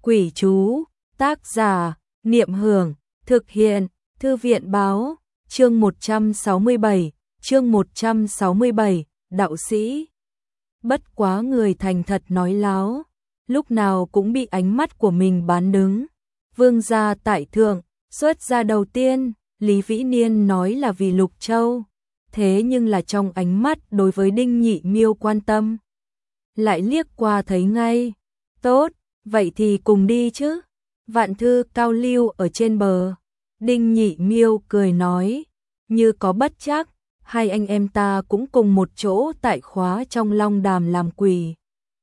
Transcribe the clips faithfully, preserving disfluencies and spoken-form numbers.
Quỷ chú, tác giả, Niệm Hưởng, thực hiện, Thư viện báo, chương một trăm sáu mươi bảy, chương một trăm sáu mươi bảy, đạo sĩ. Bất quá người thành thật nói láo, lúc nào cũng bị ánh mắt của mình bán đứng. Vương gia tại thượng, xuất gia đầu tiên, Lý Vĩ Niên nói là vì Lục Châu, thế nhưng là trong ánh mắt đối với Đinh Nhị Miêu quan tâm. Lại liếc qua thấy ngay, tốt, vậy thì cùng đi chứ. Vạn thư cao lưu ở trên bờ. Đinh Nhị Miêu cười nói, như có bất chắc, hai anh em ta cũng cùng một chỗ tại khóa trong long đàm làm quỷ.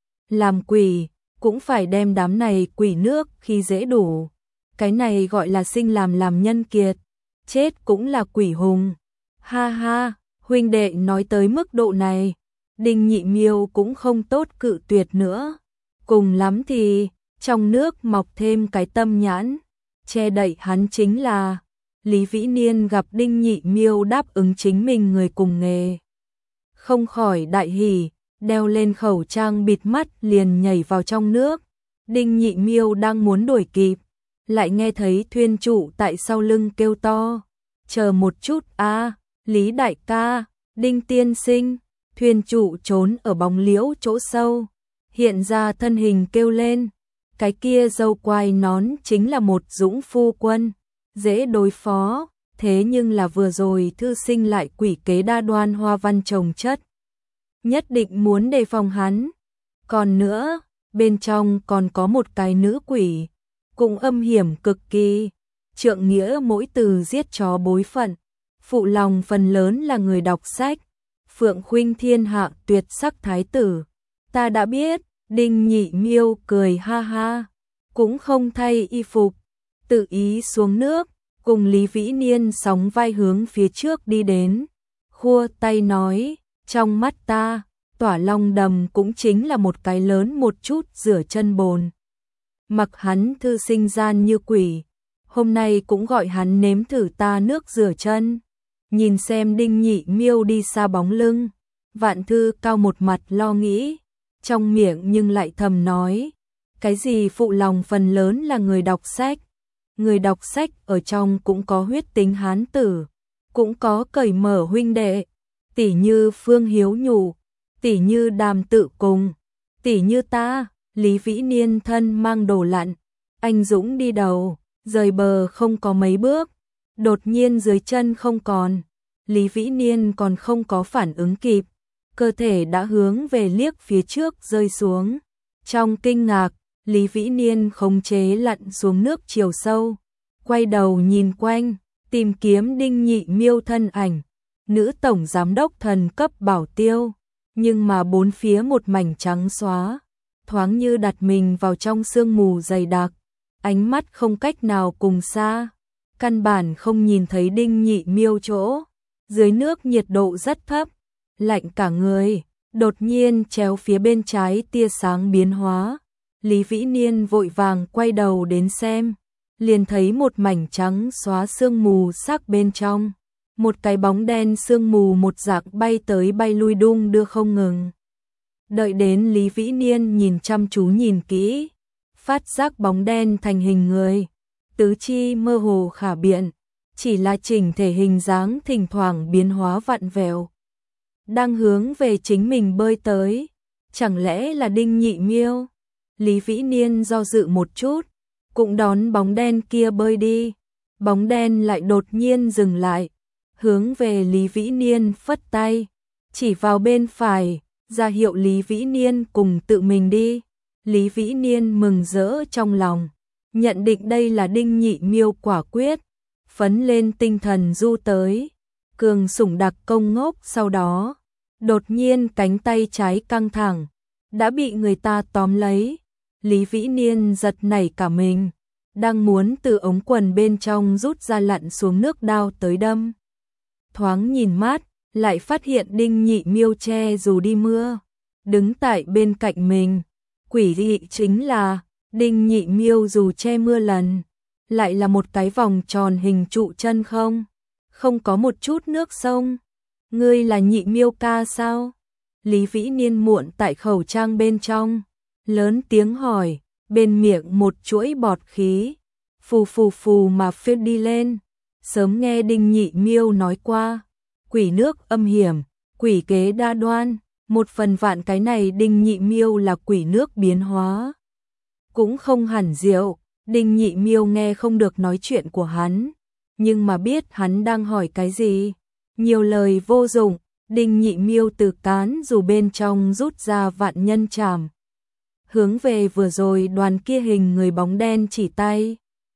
Làm quỷ, cũng phải đem đám này quỷ nước khi dễ đủ. Cái này gọi là sinh làm làm nhân kiệt, chết cũng là quỷ hùng. Ha ha, huynh đệ nói tới mức độ này, Đinh Nhị Miêu cũng không tốt cự tuyệt nữa. Cùng lắm thì, trong nước mọc thêm cái tâm nhãn, che đậy hắn chính là Lý Vĩ Niên gặp Đinh Nhị Miêu đáp ứng chính mình người cùng nghề. Không khỏi đại hỉ, đeo lên khẩu trang bịt mắt liền nhảy vào trong nước. Đinh Nhị Miêu đang muốn đuổi kịp, lại nghe thấy thuyền trụ tại sau lưng kêu to, chờ một chút a, Lý đại ca, Đinh tiên sinh. Thuyền trụ trốn ở bóng liễu chỗ sâu, hiện ra thân hình kêu lên, cái kia râu quai nón chính là một dũng phu quân, dễ đối phó, thế nhưng là vừa rồi thư sinh lại quỷ kế đa đoan hoa văn chồng chất, nhất định muốn đề phòng hắn. Còn nữa, bên trong còn có một cái nữ quỷ, cũng âm hiểm cực kỳ, trượng nghĩa mỗi từ giết chó bối phận, phụ lòng phần lớn là người đọc sách. Phượng khuynh thiên hạ tuyệt sắc thái tử, ta đã biết. Đinh Nhị Miêu cười ha ha, cũng không thay y phục, tự ý xuống nước, cùng Lý Vĩ Niên sóng vai hướng phía trước đi đến, khua tay nói, trong mắt ta, Tỏa Long Đầm cũng chính là một cái lớn một chút rửa chân bồn. Mặc hắn thư sinh gian như quỷ, hôm nay cũng gọi hắn nếm thử ta nước rửa chân. Nhìn xem Đinh Nhị Miêu đi xa bóng lưng, Vạn thư cao một mặt lo nghĩ, trong miệng nhưng lại thầm nói, cái gì phụ lòng phần lớn là người đọc sách. Người đọc sách ở trong cũng có huyết tính hán tử, cũng có cởi mở huynh đệ, tỉ như Phương Hiếu Nhủ, tỉ như Đàm Tự Cùng, tỉ như ta, Lý Vĩ Niên thân mang đồ lặn, anh dũng đi đầu, rời bờ không có mấy bước, đột nhiên dưới chân không còn. Lý Vĩ Niên còn không có phản ứng kịp, cơ thể đã hướng về liếc phía trước rơi xuống. Trong kinh ngạc, Lý Vĩ Niên khống chế lặn xuống nước chiều sâu, quay đầu nhìn quanh, tìm kiếm Đinh Nhị Miêu thân ảnh, nữ tổng giám đốc thần cấp bảo tiêu, nhưng mà bốn phía một mảnh trắng xóa, thoáng như đặt mình vào trong sương mù dày đặc, ánh mắt không cách nào cùng xa, căn bản không nhìn thấy Đinh Nhị Miêu chỗ. Dưới nước nhiệt độ rất thấp, lạnh cả người, đột nhiên chéo phía bên trái tia sáng biến hóa. Lý Vĩ Niên vội vàng quay đầu đến xem, liền thấy một mảnh trắng xóa sương mù sắc bên trong. Một cái bóng đen sương mù một dạng bay tới bay lui đung đưa không ngừng. Đợi đến Lý Vĩ Niên nhìn chăm chú nhìn kỹ, phát giác bóng đen thành hình người, tứ chi mơ hồ khả biện. Chỉ là chỉnh thể hình dáng thỉnh thoảng biến hóa vặn vẹo, đang hướng về chính mình bơi tới, chẳng lẽ là Đinh Nhị Miêu? Lý Vĩ Niên do dự một chút, cũng đón bóng đen kia bơi đi, bóng đen lại đột nhiên dừng lại, hướng về Lý Vĩ Niên phất tay, chỉ vào bên phải, ra hiệu Lý Vĩ Niên cùng tự mình đi. Lý Vĩ Niên mừng rỡ trong lòng, nhận định đây là Đinh Nhị Miêu quả quyết. Phấn lên tinh thần du tới, cường sủng đặc công ngốc, sau đó, đột nhiên cánh tay trái căng thẳng, đã bị người ta tóm lấy. Lý Vĩ Niên giật nảy cả mình, đang muốn từ ống quần bên trong rút ra lặn xuống nước đao tới đâm. Thoáng nhìn mát, lại phát hiện Đinh Nhị Miêu che dù đi mưa, đứng tại bên cạnh mình. Quỷ dị chính là, Đinh Nhị Miêu dù che mưa lần, lại là một cái vòng tròn hình trụ chân không, không có một chút nước sông. Ngươi là Nhị Miêu ca sao? Lý Vĩ Niên muộn tại khẩu trang bên trong, lớn tiếng hỏi, bên miệng một chuỗi bọt khí, phù phù phù mà phết đi lên. Sớm nghe Đinh Nhị Miêu nói qua, quỷ nước âm hiểm, quỷ kế đa đoan, một phần vạn cái này Đinh Nhị Miêu là quỷ nước biến hóa. Cũng không hẳn diệu, Đinh Nhị Miêu nghe không được nói chuyện của hắn, nhưng mà biết hắn đang hỏi cái gì. Nhiều lời vô dụng, Đinh Nhị Miêu từ cán dù bên trong rút ra vạn nhân trảm, hướng về vừa rồi đoàn kia hình người bóng đen chỉ tay.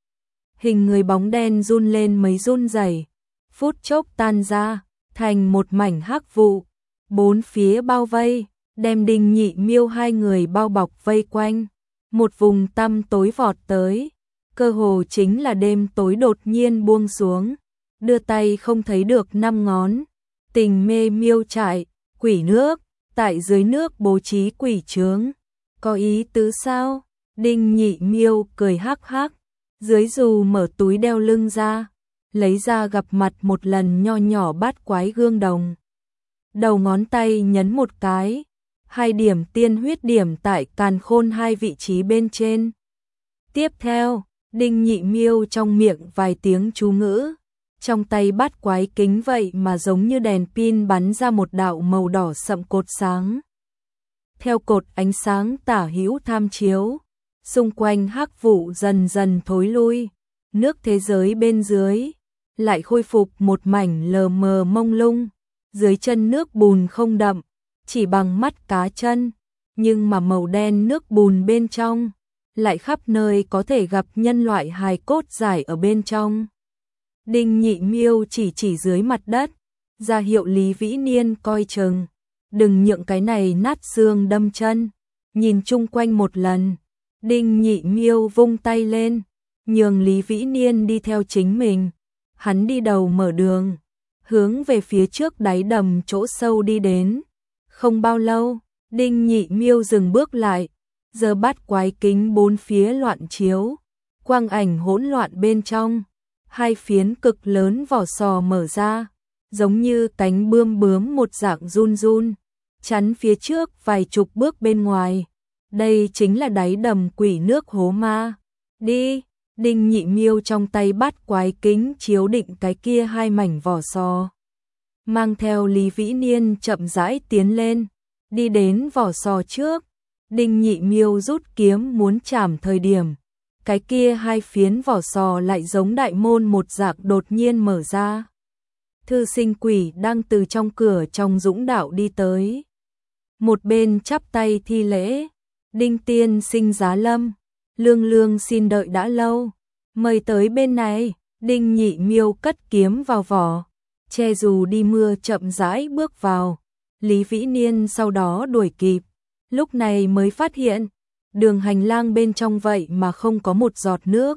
Hình người bóng đen run lên mấy run rẩy, phút chốc tan ra, thành một mảnh hắc vụ, bốn phía bao vây, đem Đinh Nhị Miêu hai người bao bọc vây quanh. Một vùng tăm tối vọt tới, cơ hồ chính là đêm tối đột nhiên buông xuống, đưa tay không thấy được năm ngón. Tình mê miêu trại, quỷ nước, tại dưới nước bố trí quỷ trướng. Có ý tứ sao? Đinh Nhị Miêu cười hắc hắc, dưới dù mở túi đeo lưng ra, lấy ra gặp mặt một lần nho nhỏ bát quái gương đồng. Đầu ngón tay nhấn một cái, hai điểm tiên huyết điểm tại càn khôn hai vị trí bên trên. Tiếp theo, Đinh Nhị Miêu trong miệng vài tiếng chú ngữ, trong tay bát quái kính vậy mà giống như đèn pin bắn ra một đạo màu đỏ sậm cột sáng. Theo cột ánh sáng tả hữu tham chiếu, xung quanh hắc vụ dần dần thối lui, nước thế giới bên dưới lại khôi phục một mảnh lờ mờ mông lung, dưới chân nước bùn không đậm, chỉ bằng mắt cá chân, nhưng mà màu đen nước bùn bên trong lại khắp nơi có thể gặp nhân loại hài cốt giải ở bên trong. Đinh Nhị Miêu chỉ chỉ dưới mặt đất, ra hiệu Lý Vĩ Niên coi chừng, đừng nhượng cái này nát xương đâm chân. Nhìn chung quanh một lần, Đinh Nhị Miêu vung tay lên, nhường Lý Vĩ Niên đi theo chính mình. Hắn đi đầu mở đường, hướng về phía trước đáy đầm chỗ sâu đi đến. Không bao lâu, Đinh Nhị Miêu dừng bước lại, giờ bát quái kính bốn phía loạn chiếu, quang ảnh hỗn loạn bên trong. Hai phiến cực lớn vỏ sò mở ra, giống như cánh bươm bướm một dạng run run, chắn phía trước vài chục bước bên ngoài. Đây chính là đáy đầm quỷ nước hố ma. Đi, Đinh Nhị Miêu trong tay bát quái kính chiếu định cái kia hai mảnh vỏ sò, mang theo Lý Vĩ Niên chậm rãi tiến lên, đi đến vỏ sò trước. Đinh Nhị Miêu rút kiếm muốn chảm thời điểm, cái kia hai phiến vỏ sò lại giống đại môn một dạng đột nhiên mở ra. Thư sinh quỷ đang từ trong cửa trong dũng đạo đi tới, một bên chắp tay thi lễ. Đinh tiên sinh giá lâm, lương lương xin đợi đã lâu, mời tới bên này. Đinh Nhị Miêu cất kiếm vào vỏ, che dù đi mưa chậm rãi bước vào. Lý Vĩ Niên sau đó đuổi kịp, lúc này mới phát hiện đường hành lang bên trong vậy mà không có một giọt nước,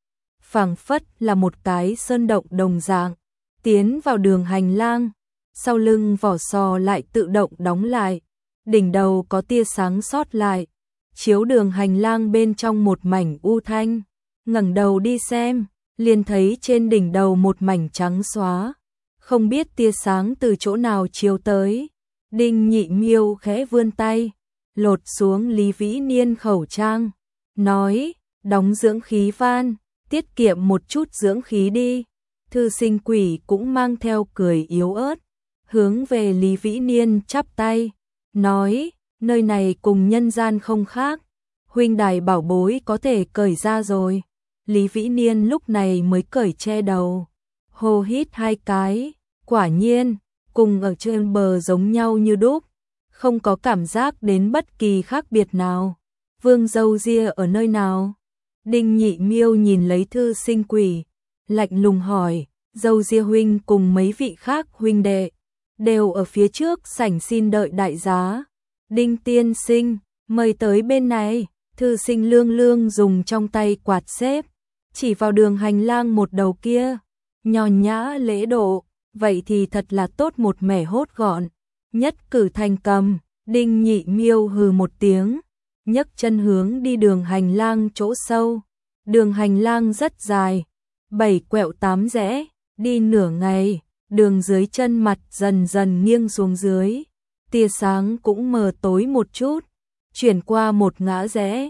phảng phất là một cái sơn động đồng dạng. Tiến vào đường hành lang, sau lưng vỏ sò lại tự động đóng lại, đỉnh đầu có tia sáng sót lại, chiếu đường hành lang bên trong một mảnh u thanh. Ngẩng đầu đi xem, liền thấy trên đỉnh đầu một mảnh trắng xóa, không biết tia sáng từ chỗ nào chiếu tới. Đinh Nhị Miêu khẽ vươn tay, lột xuống Lý Vĩ Niên khẩu trang, nói, đóng dưỡng khí van, tiết kiệm một chút dưỡng khí đi. Thư sinh quỷ cũng mang theo cười yếu ớt, hướng về Lý Vĩ Niên chắp tay, nói, nơi này cùng nhân gian không khác, huynh đài bảo bối có thể cởi ra rồi. Lý Vĩ Niên lúc này mới cởi che đầu, hô hít hai cái, quả nhiên, cùng ở trên bờ giống nhau như đúc, không có cảm giác đến bất kỳ khác biệt nào. Vương Dâu Ria ở nơi nào? Đinh Nhị Miêu nhìn lấy thư sinh quỷ, lạnh lùng hỏi. Dâu Ria huynh cùng mấy vị khác huynh đệ đều ở phía trước sảnh xin đợi đại giá. Đinh tiên sinh, mời tới bên này. Thư sinh lương lương dùng trong tay quạt xếp, chỉ vào đường hành lang một đầu kia, nhàn nhã lễ độ, vậy thì thật là tốt một mẻ hốt gọn, nhất cử thành cầm. Đinh Nhị Miêu hừ một tiếng, nhấc chân hướng đi đường hành lang chỗ sâu. Đường hành lang rất dài, bảy quẹo tám rẽ, đi nửa ngày, đường dưới chân mặt dần dần nghiêng xuống dưới, tia sáng cũng mờ tối một chút, chuyển qua một ngã rẽ,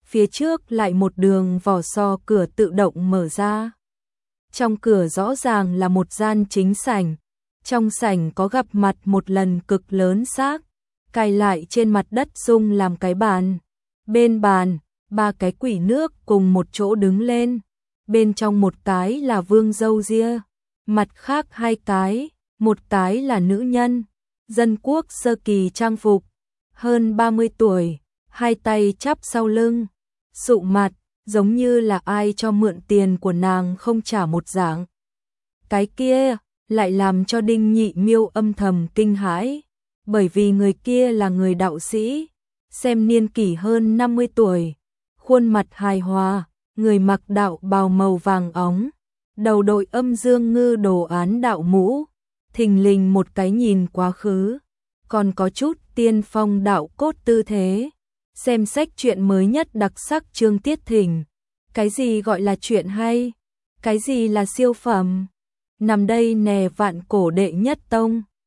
phía trước lại một đường vỏ sò cửa tự động mở ra. Trong cửa rõ ràng là một gian chính sảnh, trong sảnh có gặp mặt một lần cực lớn xác, cài lại trên mặt đất dùng làm cái bàn. Bên bàn, ba cái quỷ nước cùng một chỗ đứng lên, bên trong một cái là vương râu ria, mặt khác hai cái, một cái là nữ nhân, dân quốc sơ kỳ trang phục, hơn ba mươi tuổi, hai tay chắp sau lưng, sụ mặt, giống như là ai cho mượn tiền của nàng không trả một dạng. Cái kia lại làm cho Đinh Nhị Miêu âm thầm kinh hãi, bởi vì người kia là người đạo sĩ, xem niên kỷ hơn năm mươi tuổi, khuôn mặt hài hòa, người mặc đạo bào màu vàng óng, đầu đội âm dương ngư đồ án đạo mũ, thình lình một cái nhìn quá khứ, còn có chút tiên phong đạo cốt tư thế. Xem sách truyện mới nhất đặc sắc chương tiết thỉnh, cái gì gọi là chuyện hay, cái gì là siêu phẩm, nằm đây nè vạn cổ đệ nhất tông.